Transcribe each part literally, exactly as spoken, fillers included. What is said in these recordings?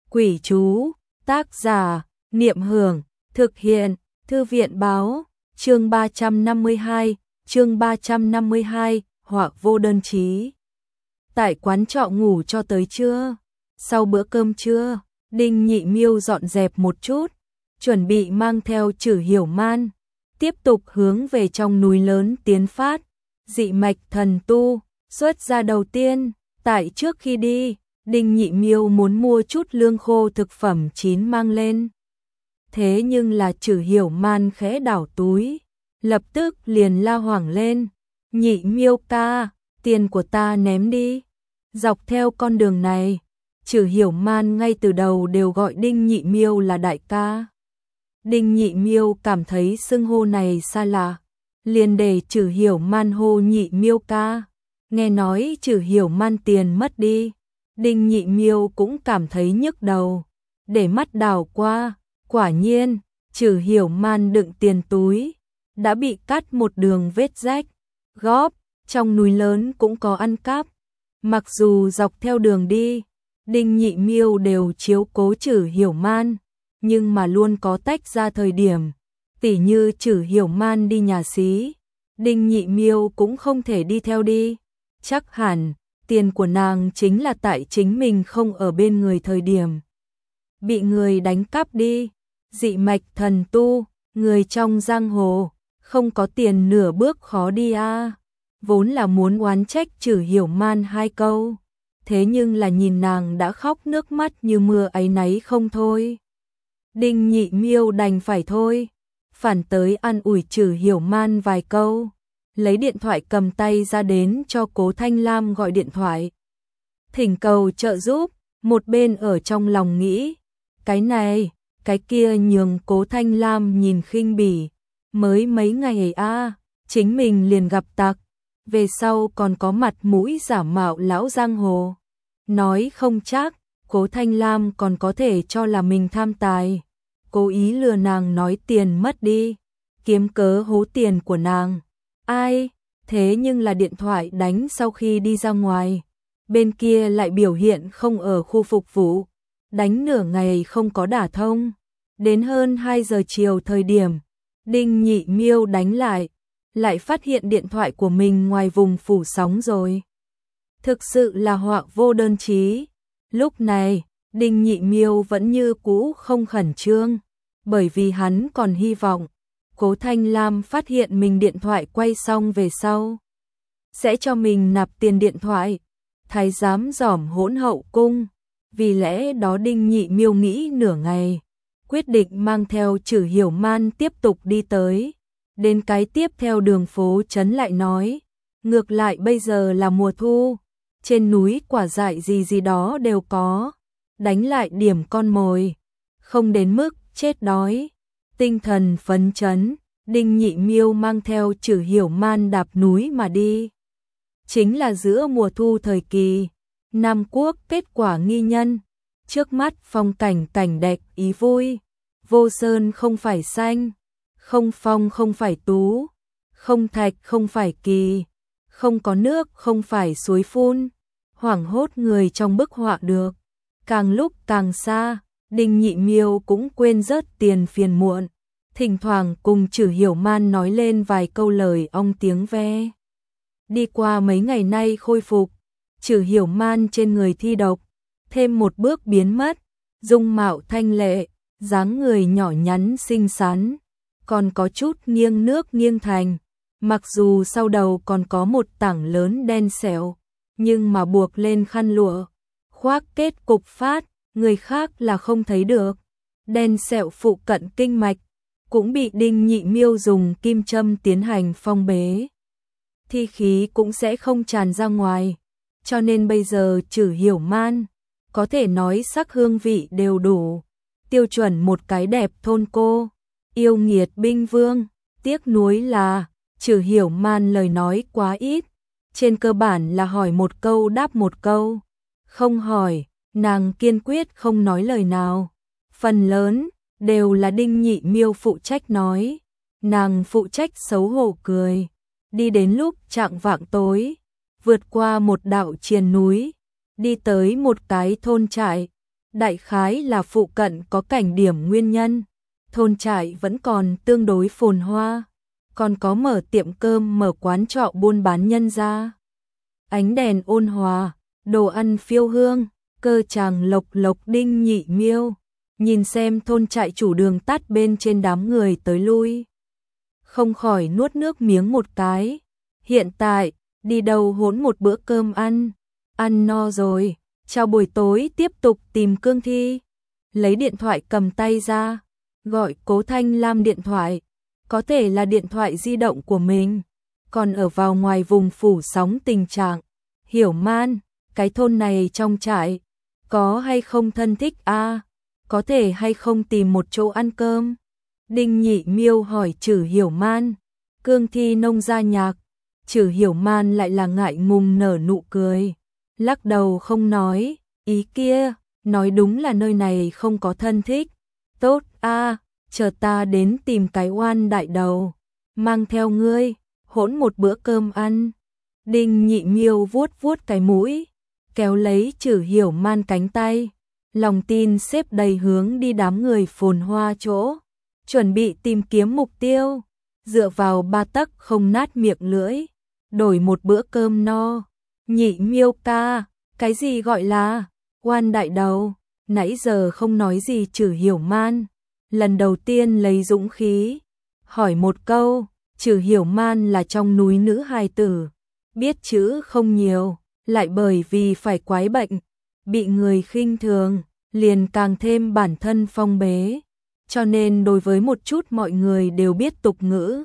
Quỷ chú, tác giả, Niệm Hưởng, thực hiện, Thư viện báo, chương ba trăm năm mươi hai, chương ba trăm năm mươi hai, họa vô đơn chí. Tại quán trọ ngủ cho tới trưa, sau bữa cơm trưa, Đinh Nhị Miêu dọn dẹp một chút, chuẩn bị mang theo Trử Hiểu Man, tiếp tục hướng về trong núi lớn tiến phát, dị mạch thần tu, xuất ra đầu tiên, tại trước khi đi, Đinh Nhị Miêu muốn mua chút lương khô thực phẩm chín mang lên. Thế nhưng là Trử Hiểu Man khẽ đảo túi, lập tức liền la hoảng lên, Nhị Miêu ca, tiền của ta ném đi. Dọc theo con đường này, Trử Hiểu Man ngay từ đầu đều gọi Đinh Nhị Miêu là đại ca. Đinh Nhị Miêu cảm thấy xưng hô này xa lạ, liền để Trử Hiểu Man hô Nhị Miêu ca. Nghe nói Trử Hiểu Man tiền mất đi, Đinh Nhị Miêu cũng cảm thấy nhức đầu, để mắt đảo qua, quả nhiên, Trử Hiểu Man đựng tiền túi, đã bị cắt một đường vết rách, góp, trong núi lớn cũng có ăn cắp. Mặc dù dọc theo đường đi, Đinh Nhị Miêu đều chiếu cố Trử Hiểu Man, nhưng mà luôn có tách ra thời điểm, tỉ như Trử Hiểu Man đi nhà xí, Đinh Nhị Miêu cũng không thể đi theo đi. Chắc hẳn, tiền của nàng chính là tại chính mình không ở bên người thời điểm bị người đánh cắp đi. Dị mạch thần tu, người trong giang hồ, không có tiền nửa bước khó đi a. À. Vốn là muốn oán trách Trử Hiểu Man hai câu, thế nhưng là nhìn nàng đã khóc nước mắt như mưa áy náy không thôi. Đinh Nhị Miêu đành phải thôi, phản tới an ủi Trử Hiểu Man vài câu, lấy điện thoại cầm tay ra đến cho Cố Thanh Lam gọi điện thoại, thỉnh cầu trợ giúp, một bên ở trong lòng nghĩ, cái này, cái kia nhường Cố Thanh Lam nhìn khinh bỉ, mới mấy ngày a, à, chính mình liền gặp tặc, về sau còn có mặt mũi giả mạo lão giang hồ, nói không chắc, Cố Thanh Lam còn có thể cho là mình tham tài, cố ý lừa nàng nói tiền mất đi, kiếm cớ hố tiền của nàng. Ai, thế nhưng là điện thoại đánh sau khi đi ra ngoài, bên kia lại biểu hiện không ở khu phục vụ, đánh nửa ngày không có đả thông, đến hơn hai giờ chiều thời điểm, Đinh Nhị Miêu đánh lại, lại phát hiện điện thoại của mình ngoài vùng phủ sóng rồi. Thực sự là họa vô đơn chí. Lúc này, Đinh Nhị Miêu vẫn như cũ không khẩn trương, bởi vì hắn còn hy vọng Cố Thanh Lam phát hiện mình điện thoại quay xong về sau, sẽ cho mình nạp tiền điện thoại, thái giám giỏm hỗn hậu cung. Vì lẽ đó Đinh Nhị Miêu nghĩ nửa ngày, quyết định mang theo Trử Hiểu Man tiếp tục đi tới. Đến cái tiếp theo đường phố trấn lại nói, ngược lại bây giờ là mùa thu, trên núi quả dại gì gì đó đều có, đánh lại điểm con mồi, không đến mức chết đói. Tinh thần phấn chấn, Đinh Nhị Miêu mang theo Trử Hiểu Man đạp núi mà đi. Chính là giữa mùa thu thời kỳ, Nam Quốc kết quả nghi nhân, trước mắt phong cảnh cảnh đẹp ý vui, vô sơn không phải xanh, không phong không phải tú, không thạch không phải kỳ, không có nước không phải suối phun, hoảng hốt người trong bức họa được. Càng lúc càng xa, Đinh Nhị Miêu cũng quên rớt tiền phiền muộn, thỉnh thoảng cùng Trử Hiểu Man nói lên vài câu lời ong tiếng ve. Đi qua mấy ngày nay khôi phục, Trử Hiểu Man trên người thi độc, thêm một bước biến mất, dung mạo thanh lệ, dáng người nhỏ nhắn xinh xắn, còn có chút nghiêng nước nghiêng thành, mặc dù sau đầu còn có một tảng lớn đen sẹo, nhưng mà buộc lên khăn lụa, khoác kết cục phát, người khác là không thấy được. Đen sẹo phụ cận kinh mạch, cũng bị Đinh Nhị Miêu dùng kim châm tiến hành phong bế. Thi khí cũng sẽ không tràn ra ngoài, cho nên bây giờ Trử Hiểu Man, có thể nói sắc hương vị đều đủ, tiêu chuẩn một cái đẹp thôn cô, yêu nghiệt binh vương. Tiếc nuối là, Trử Hiểu Man lời nói quá ít, trên cơ bản là hỏi một câu đáp một câu, không hỏi, nàng kiên quyết không nói lời nào. Phần lớn, đều là Đinh Nhị Miêu phụ trách nói, nàng phụ trách xấu hổ cười. Đi đến lúc chạng vạng tối, vượt qua một đạo triền núi, đi tới một cái thôn trại, Đại khái là phụ cận có cảnh điểm nguyên nhân, thôn trại vẫn còn tương đối phồn hoa, còn có mở tiệm cơm, mở quán trọ buôn bán nhân gia. Ánh đèn ôn hòa, đồ ăn phiêu hương, cơ tràng lộc lộc. Đinh Nhị Miêu nhìn xem thôn trại chủ đường tắt bên trên đám người tới lui, không khỏi nuốt nước miếng một cái. Hiện tại, đi đâu hỗn một bữa cơm ăn, ăn no rồi, chào buổi tối tiếp tục tìm cương thi. Lấy điện thoại cầm tay ra, gọi Cố Thanh Lam điện thoại, có thể là điện thoại di động của mình, còn ở vào ngoài vùng phủ sóng tình trạng. Hiểu Man, cái thôn này trong trại, có hay không thân thích a à? Có thể hay không tìm một chỗ ăn cơm? Đinh Nhị Miêu hỏi Trử Hiểu Man. Cương thi nông gia nhạc. Trử Hiểu Man lại là ngại ngùng nở nụ cười, lắc đầu không nói. Ý kia, nói đúng là nơi này không có thân thích. Tốt a à, chờ ta đến tìm cái oan đại đầu, mang theo ngươi, hỗn một bữa cơm ăn. Đinh Nhị Miêu vuốt vuốt cái mũi, kéo lấy Trử Hiểu Man cánh tay, lòng tin xếp đầy hướng đi đám người phồn hoa chỗ, chuẩn bị tìm kiếm mục tiêu, dựa vào ba tấc không nát miệng lưỡi, đổi một bữa cơm no. Nhị Miêu ca, cái gì gọi là oan đại đầu? Nãy giờ không nói gì. Trử Hiểu Man lần đầu tiên lấy dũng khí hỏi một câu. Trử Hiểu Man là trong núi nữ hài tử, biết chữ không nhiều, lại bởi vì phải quái bệnh, bị người khinh thường, liền càng thêm bản thân phong bế, cho nên đối với một chút mọi người đều biết tục ngữ,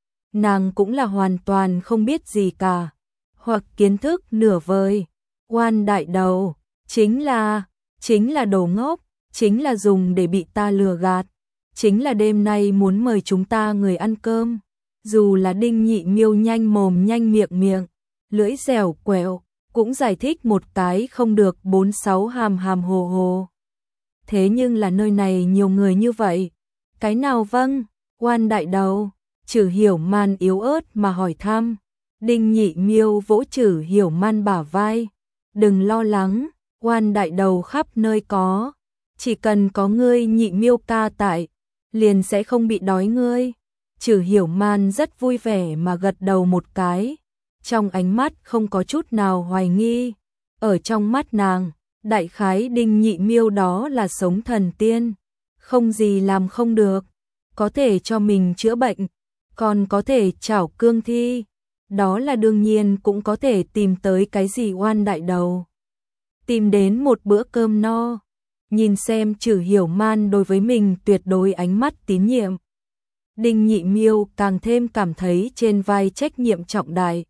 nàng cũng là hoàn toàn không biết gì cả, hoặc kiến thức nửa vời. Oan đại đầu, chính là, chính là đồ ngốc, chính là dùng để bị ta lừa gạt, chính là đêm nay muốn mời chúng ta người ăn cơm. Dù là Đinh Nhị Miêu nhanh mồm nhanh miệng miệng, lưỡi dẻo quẹo, cũng giải thích một cái không được bốn sáu hàm hàm hồ hồ. Thế nhưng là nơi này nhiều người như vậy, cái nào vâng, oan đại đầu? Trử Hiểu Man yếu ớt mà hỏi thăm. Đinh Nhị Miêu vỗ Trử Hiểu Man bả vai, đừng lo lắng, oan đại đầu khắp nơi có, chỉ cần có ngươi Nhị Miêu ca tại, liền sẽ không bị đói ngươi. Trử Hiểu Man rất vui vẻ mà gật đầu một cái, trong ánh mắt không có chút nào hoài nghi. Ở trong mắt nàng, đại khái Đinh Nhị Miêu đó là sống thần tiên, không gì làm không được, có thể cho mình chữa bệnh, còn có thể chảo cương thi, đó là đương nhiên, cũng có thể tìm tới cái gì oan đại đầu, tìm đến một bữa cơm no. Nhìn xem Trử Hiểu Man đối với mình tuyệt đối ánh mắt tín nhiệm, Đinh Nhị Miêu càng thêm cảm thấy trên vai trách nhiệm trọng đại,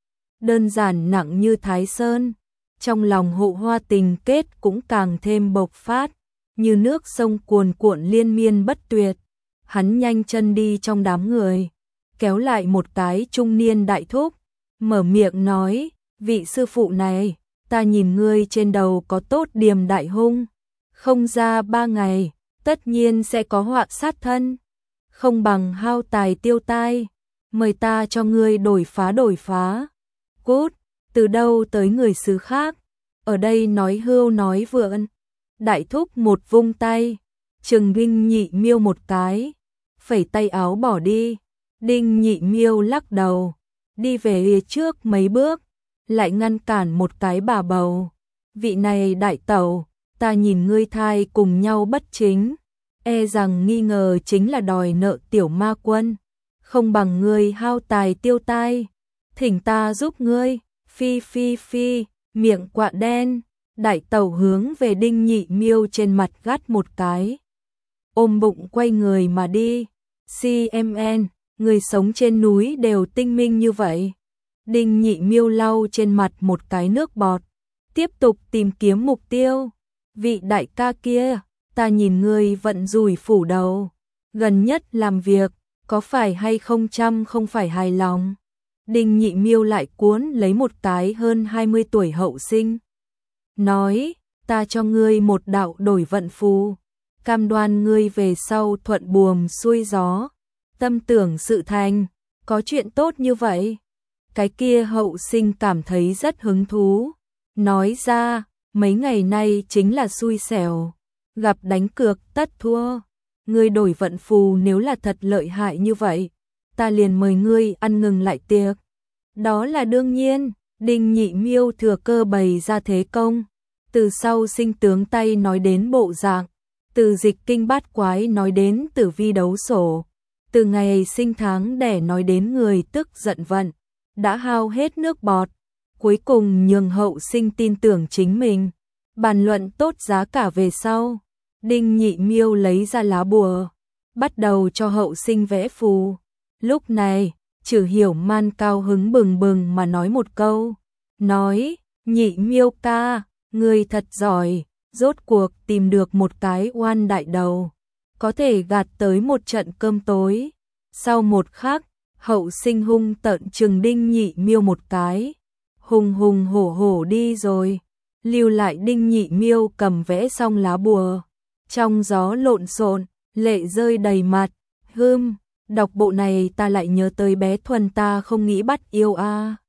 đơn giản nặng như Thái Sơn, trong lòng Hụ Hoa tình kết cũng càng thêm bộc phát, như nước sông cuồn cuộn liên miên bất tuyệt. Hắn nhanh chân đi trong đám người, kéo lại một cái trung niên đại thúc, mở miệng nói, vị sư phụ này, ta nhìn ngươi trên đầu có tốt điềm đại hung, không ra ba ngày, tất nhiên sẽ có họa sát thân, không bằng hao tài tiêu tai, mời ta cho ngươi đổi phá đổi phá. Cút, từ đâu tới người xứ khác, ở đây nói hưu nói vượn. Đại thúc một vung tay, trừng Đinh Nhị Miêu một cái, phẩy tay áo bỏ đi. Đinh Nhị Miêu lắc đầu, đi về trước mấy bước, lại ngăn cản một cái bà bầu. Vị này đại tẩu, ta nhìn ngươi thai cùng nhau bất chính, e rằng nghi ngờ chính là đòi nợ tiểu ma quân, không bằng ngươi hao tài tiêu tai, thỉnh ta giúp ngươi. Phi phi phi, miệng quạ đen, đại tẩu hướng về Đinh Nhị Miêu trên mặt gắt một cái, ôm bụng quay người mà đi. xê em en, người sống trên núi đều tinh minh như vậy. Đinh Nhị Miêu lau trên mặt một cái nước bọt, tiếp tục tìm kiếm mục tiêu. Vị đại ca kia, ta nhìn ngươi vận rủi phủ đầu, gần nhất làm việc, có phải hay không chăm không phải hài lòng. Đinh Nhị Miêu lại cuốn lấy một cái hơn hai mươi tuổi hậu sinh, nói, ta cho ngươi một đạo đổi vận phù, cam đoan ngươi về sau thuận buồm xuôi gió, tâm tưởng sự thành, có chuyện tốt như vậy. Cái kia hậu sinh cảm thấy rất hứng thú, nói ra, mấy ngày nay chính là xui xẻo, gặp đánh cược tất thua. Ngươi đổi vận phù nếu là thật lợi hại như vậy, ta liền mời ngươi ăn ngừng lại tiệc. Đó là đương nhiên, Đinh Nhị Miêu thừa cơ bày ra thế công. Từ sau sinh tướng tay nói đến bộ dạng, từ dịch kinh bát quái nói đến tử vi đấu sổ, từ ngày sinh tháng đẻ nói đến người tức giận vận, đã hao hết nước bọt, cuối cùng nhường hậu sinh tin tưởng chính mình, bàn luận tốt giá cả về sau. Đinh Nhị Miêu lấy ra lá bùa, bắt đầu cho hậu sinh vẽ phù. Lúc này, Trử Hiểu Man cao hứng bừng bừng mà nói một câu, nói, Nhị Miêu ca, ngươi thật giỏi, rốt cuộc tìm được một cái oan đại đầu, có thể gạt tới một trận cơm tối. Sau một khắc, hậu sinh hung tợn trừng Đinh Nhị Miêu một cái, hùng hùng hổ hổ đi rồi, lưu lại Đinh Nhị Miêu cầm vẽ xong lá bùa, trong gió lộn xộn, lệ rơi đầy mặt. Hưm, đọc bộ này ta lại nhớ tới bé Thuần ta không nghĩ bắt yêu a.